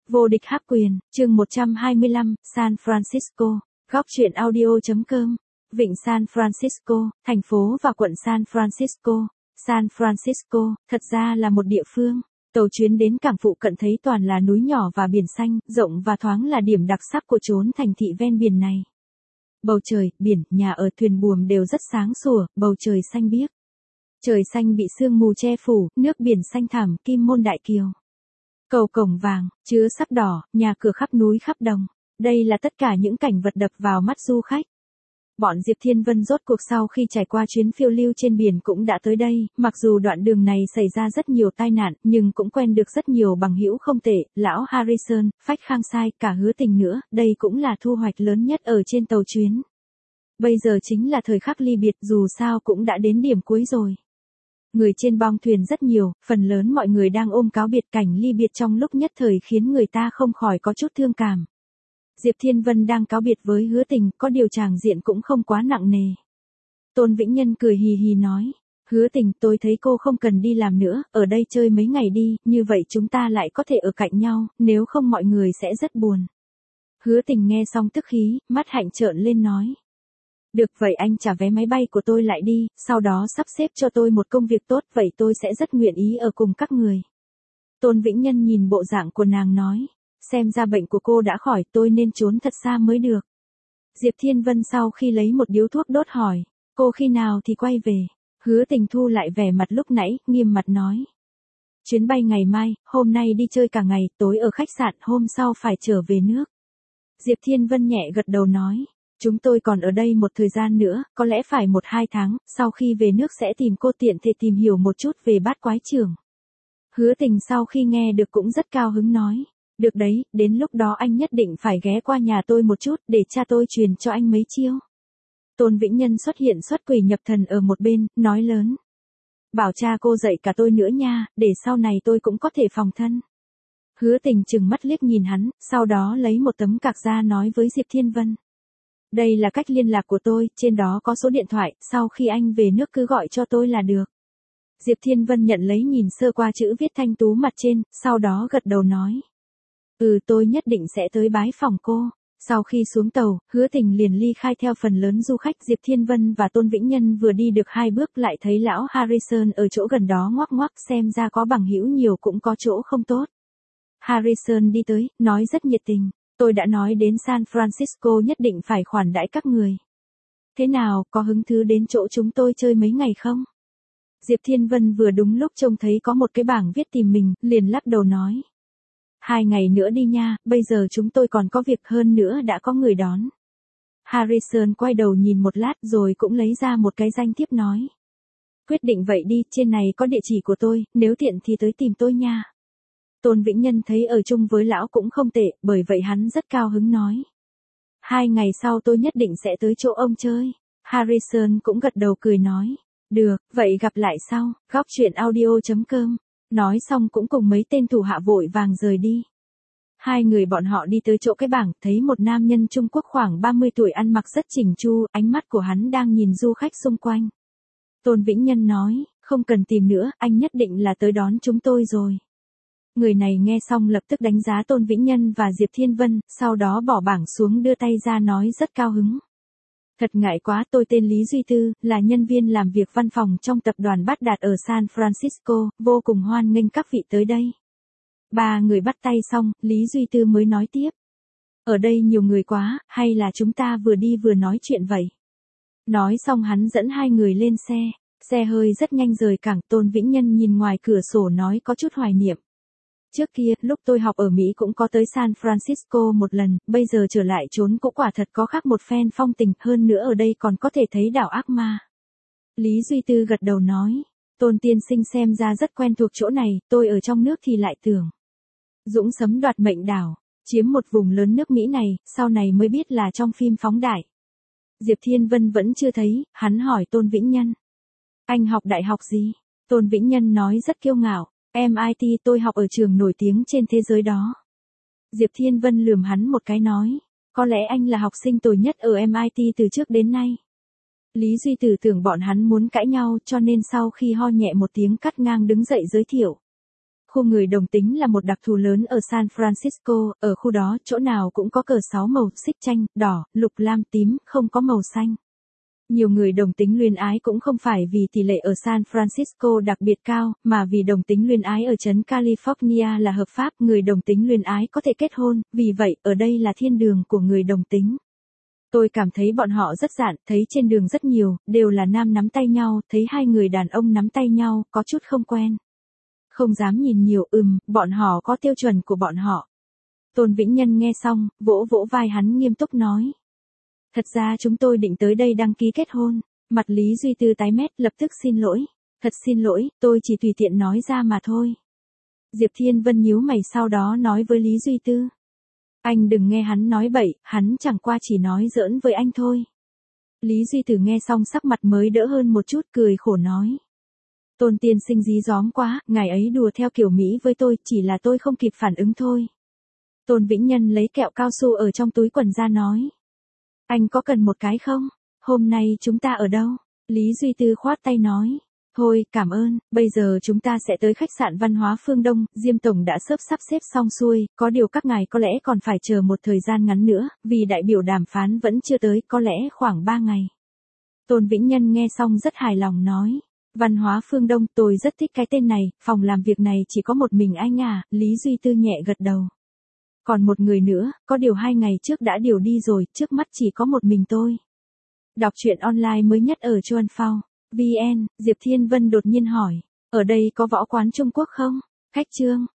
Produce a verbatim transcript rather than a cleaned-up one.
Vô địch hắc quyền, chương một trăm hai mươi lăm, San Francisco, góc truyện audio chấm com. Vịnh San Francisco, thành phố và quận San Francisco. San Francisco, thật ra là một địa phương. Tàu chuyến đến cảng phụ cận thấy toàn là núi nhỏ và biển xanh, rộng và thoáng là điểm đặc sắc của chốn thành thị ven biển này. Bầu trời, biển, nhà ở, thuyền buồm đều rất sáng sủa, bầu trời xanh biếc. Trời xanh bị sương mù che phủ, nước biển xanh thẳm, kim môn đại kiều. Cầu cổng vàng, chứa sắc đỏ, nhà cửa khắp núi khắp đồng. Đây là tất cả những cảnh vật đập vào mắt du khách. Bọn Diệp Thiên Vân rốt cuộc sau khi trải qua chuyến phiêu lưu trên biển cũng đã tới đây, mặc dù đoạn đường này xảy ra rất nhiều tai nạn, nhưng cũng quen được rất nhiều bằng hữu không tệ, lão Harrison, Phách Khang Sai, cả Hứa Tình nữa, đây cũng là thu hoạch lớn nhất ở trên tàu chuyến. Bây giờ chính là thời khắc ly biệt, dù sao cũng đã đến điểm cuối rồi. Người trên bong thuyền rất nhiều, phần lớn mọi người đang ôm cáo biệt, cảnh ly biệt trong lúc nhất thời khiến người ta không khỏi có chút thương cảm. Diệp Thiên Vân đang cáo biệt với Hứa Tình, có điều tràng diện cũng không quá nặng nề. Tôn Vĩnh Nhân cười hì hì nói, Hứa Tình, tôi thấy cô không cần đi làm nữa, ở đây chơi mấy ngày đi, như vậy chúng ta lại có thể ở cạnh nhau, nếu không mọi người sẽ rất buồn. Hứa Tình nghe xong tức khí, mắt hạnh trợn lên nói. Được vậy anh trả vé máy bay của tôi lại đi, sau đó sắp xếp cho tôi một công việc tốt, vậy tôi sẽ rất nguyện ý ở cùng các người. Tôn Vĩnh Nhân nhìn bộ dạng của nàng nói, xem ra bệnh của cô đã khỏi, tôi nên trốn thật xa mới được. Diệp Thiên Vân sau khi lấy một điếu thuốc đốt hỏi, cô khi nào thì quay về? Hứa Tình thu lại vẻ mặt lúc nãy, nghiêm mặt nói. Chuyến bay ngày mai, hôm nay đi chơi cả ngày, tối ở khách sạn, hôm sau phải trở về nước. Diệp Thiên Vân nhẹ gật đầu nói. Chúng tôi còn ở đây một thời gian nữa, có lẽ phải một hai tháng, sau khi về nước sẽ tìm cô tiện thể tìm hiểu một chút về bát quái trưởng. Hứa Tình sau khi nghe được cũng rất cao hứng nói. Được đấy, đến lúc đó anh nhất định phải ghé qua nhà tôi một chút để cha tôi truyền cho anh mấy chiêu. Tôn Vĩnh Nhân xuất hiện xuất quỷ nhập thần ở một bên, nói lớn. Bảo cha cô dạy cả tôi nữa nha, để sau này tôi cũng có thể phòng thân. Hứa Tình chừng mắt liếc nhìn hắn, sau đó lấy một tấm cạc ra nói với Diệp Thiên Vân. Đây là cách liên lạc của tôi, trên đó có số điện thoại, sau khi anh về nước cứ gọi cho tôi là được. Diệp Thiên Vân nhận lấy nhìn sơ qua chữ viết thanh tú mặt trên, sau đó gật đầu nói. Ừ, tôi nhất định sẽ tới bái phòng cô. Sau khi xuống tàu, Hứa Tình liền ly khai theo phần lớn du khách. Diệp Thiên Vân và Tôn Vĩnh Nhân vừa đi được hai bước lại thấy lão Harrison ở chỗ gần đó ngoắc ngoắc, xem ra có bằng hữu nhiều cũng có chỗ không tốt. Harrison đi tới, nói rất nhiệt tình. Tôi đã nói đến San Francisco nhất định phải khoản đãi các người. Thế nào, có hứng thú đến chỗ chúng tôi chơi mấy ngày không? Diệp Thiên Vân vừa đúng lúc trông thấy có một cái bảng viết tìm mình, liền lắc đầu nói. Hai ngày nữa đi nha, bây giờ chúng tôi còn có việc hơn nữa đã có người đón. Harrison quay đầu nhìn một lát rồi cũng lấy ra một cái danh thiếp nói. Quyết định vậy đi, trên này có địa chỉ của tôi, nếu tiện thì tới tìm tôi nha. Tôn Vĩnh Nhân thấy ở chung với lão cũng không tệ, bởi vậy hắn rất cao hứng nói. Hai ngày sau tôi nhất định sẽ tới chỗ ông chơi. Harrison cũng gật đầu cười nói. Được, vậy gặp lại sau, góc truyện audio chấm com. Nói xong cũng cùng mấy tên thủ hạ vội vàng rời đi. Hai người bọn họ đi tới chỗ cái bảng, thấy một nam nhân Trung Quốc khoảng ba mươi tuổi ăn mặc rất chỉnh chu, ánh mắt của hắn đang nhìn du khách xung quanh. Tôn Vĩnh Nhân nói, không cần tìm nữa, anh nhất định là tới đón chúng tôi rồi. Người này nghe xong lập tức đánh giá Tôn Vĩnh Nhân và Diệp Thiên Vân, sau đó bỏ bảng xuống đưa tay ra nói rất cao hứng. Thật ngại quá, tôi tên Lý Duy Tư, là nhân viên làm việc văn phòng trong tập đoàn Bát Đạt ở San Francisco, vô cùng hoan nghênh các vị tới đây. Ba người bắt tay xong, Lý Duy Tư mới nói tiếp. Ở đây nhiều người quá, hay là chúng ta vừa đi vừa nói chuyện vậy? Nói xong hắn dẫn hai người lên xe, xe hơi rất nhanh rời cảng. Tôn Vĩnh Nhân nhìn ngoài cửa sổ nói có chút hoài niệm. Trước kia, lúc tôi học ở Mỹ cũng có tới San Francisco một lần, bây giờ trở lại trốn cũng quả thật có khác một phen phong tình, hơn nữa ở đây còn có thể thấy đảo ác ma. Lý Duy Tư gật đầu nói, Tôn tiên sinh xem ra rất quen thuộc chỗ này, tôi ở trong nước thì lại tưởng. Dũng sấm đoạt mệnh đảo, chiếm một vùng lớn nước Mỹ này, sau này mới biết là trong phim phóng đại. Diệp Thiên Vân vẫn chưa thấy, hắn hỏi Tôn Vĩnh Nhân. Anh học đại học gì? Tôn Vĩnh Nhân nói rất kiêu ngạo. em i tê, tôi học ở trường nổi tiếng trên thế giới đó. Diệp Thiên Vân lườm hắn một cái nói, có lẽ anh là học sinh tồi nhất ở em i tê từ trước đến nay. Lý Duy Tử tưởng bọn hắn muốn cãi nhau cho nên sau khi ho nhẹ một tiếng cắt ngang đứng dậy giới thiệu. Khu người đồng tính là một đặc thù lớn ở San Francisco, ở khu đó chỗ nào cũng có cờ sáu màu, xích chanh, đỏ, lục lam tím, không có màu xanh. Nhiều người đồng tính luyến ái cũng không phải vì tỷ lệ ở San Francisco đặc biệt cao, mà vì đồng tính luyến ái ở trấn California là hợp pháp, người đồng tính luyến ái có thể kết hôn, vì vậy ở đây là thiên đường của người đồng tính. Tôi cảm thấy bọn họ rất dạn, thấy trên đường rất nhiều, đều là nam nắm tay nhau, thấy hai người đàn ông nắm tay nhau, có chút không quen. Không dám nhìn nhiều, ừm, bọn họ có tiêu chuẩn của bọn họ. Tôn Vĩnh Nhân nghe xong, vỗ vỗ vai hắn nghiêm túc nói. Thật ra chúng tôi định tới đây đăng ký kết hôn. Mặt Lý Duy Tư tái mét, lập tức xin lỗi. Thật xin lỗi, tôi chỉ tùy tiện nói ra mà thôi. Diệp Thiên Vân nhíu mày sau đó nói với Lý Duy Tư. Anh đừng nghe hắn nói bậy, hắn chẳng qua chỉ nói giỡn với anh thôi. Lý Duy Tử nghe xong sắc mặt mới đỡ hơn một chút, cười khổ nói. Tôn tiên sinh dí dóm quá, ngài ấy đùa theo kiểu Mỹ với tôi, chỉ là tôi không kịp phản ứng thôi. Tôn Vĩnh Nhân lấy kẹo cao su ở trong túi quần ra nói. Anh có cần một cái không? Hôm nay chúng ta ở đâu? Lý Duy Tư khoát tay nói. Thôi, cảm ơn, bây giờ chúng ta sẽ tới khách sạn văn hóa Phương Đông, Diêm Tổng đã sớp sắp xếp xong xuôi, có điều các ngài có lẽ còn phải chờ một thời gian ngắn nữa, vì đại biểu đàm phán vẫn chưa tới, có lẽ khoảng ba ngày. Tôn Vĩnh Nhân nghe xong rất hài lòng nói. Văn hóa Phương Đông, tôi rất thích cái tên này, phòng làm việc này chỉ có một mình anh à, Lý Duy Tư nhẹ gật đầu. Còn một người nữa, có điều hai ngày trước đã điều đi rồi, trước mắt chỉ có một mình tôi. Đọc truyện online mới nhất ở Chuan Phao. vê en, Diệp Thiên Vân đột nhiên hỏi, ở đây có võ quán Trung Quốc không? Khách Trương,